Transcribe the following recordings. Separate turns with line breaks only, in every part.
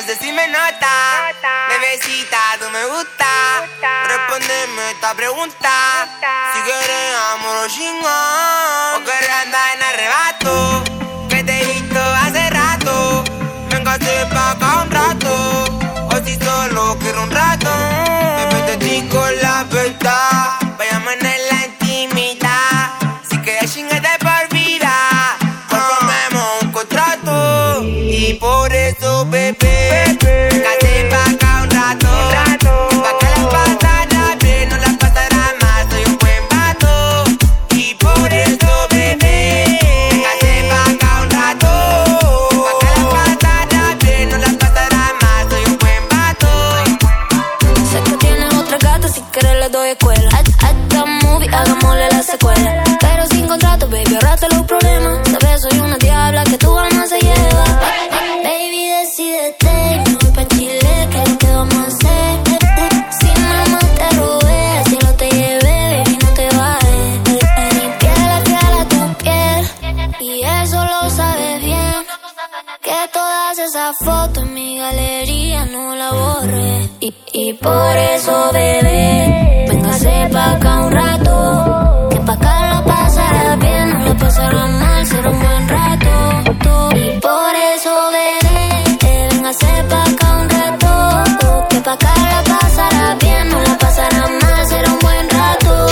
sé si me nota. Bebecita, tú me gusta. Respóndeme esta pregunta. Si quieres amor o chingón, o quieres andar en arrebato. Que te he visto hace rato. Véngase pa' acá un rato. O si solo quiero un rato. Me meto ti con la verdad. Vayamos en la intimidad. Si quieres chingarte por vida, pues formemos un contrato. Y por eso, bebé, véngase pa' acá un rato. Pa' que la pasará bien, no la pasará mal. Soy un buen vato. Y por eso, bebé, véngase pa' acá un rato. Pa' que la pasará bien, no la pasará mal. Soy un buen vato.
Sé que tienes otra gata, si quieres le doy escuela. Hasta movie, hagámosle la secuela. Pero sin contrato, baby, ahorrate los problemas. Sabes, soy una diabla que tu alma se lleva. Baby, decídete, no voy pa' Chile, ¿qué es lo que vamos a hacer? Si mamá te robé, si no te llevé, baby, no te bajes. Mi piel es fiel a tu piel, y eso lo sabes bien. Que todas esas fotos en mi galería no la borré. Y por eso, bebé, véngase pa' acá un rato. Que pa' acá la pasará bien, no la pasará mal, será un buen rato. Y por eso, bebé, véngase pa' acá un rato. Que pa' acá la pasará bien, no la pasará mal, será un buen rato.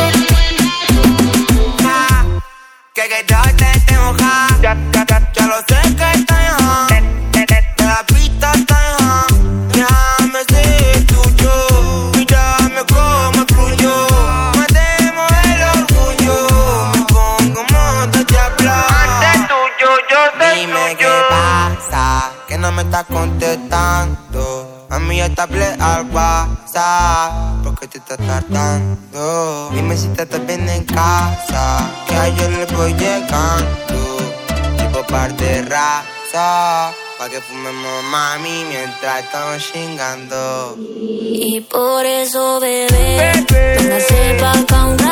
Que yo te tengo ja. Ya lo sé que estás de la pista está déjame ser tuyo. Mírame cómo fluyo. Matemos el orgullo. Me pongo modo diablo. Antes tuyo, yo soy dime tuyo. Qué pasa, que no me estás contestando. A mí ya te hablé al WhatsApp. ¿Por qué te estás tardando? Dime si te estás bien en casa. Que ayer le voy llegando. Tipo par de raza. Pa' que fumemos, mami, mientras estamos chingando.
Y por eso, bebé, véngase pa' acá un